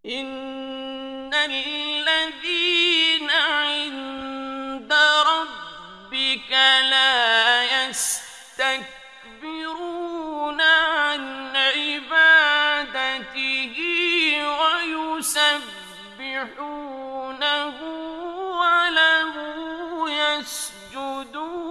إن الذين عند ربك لا يستكبرون عن عبادته ويسبحونه وله يسجدون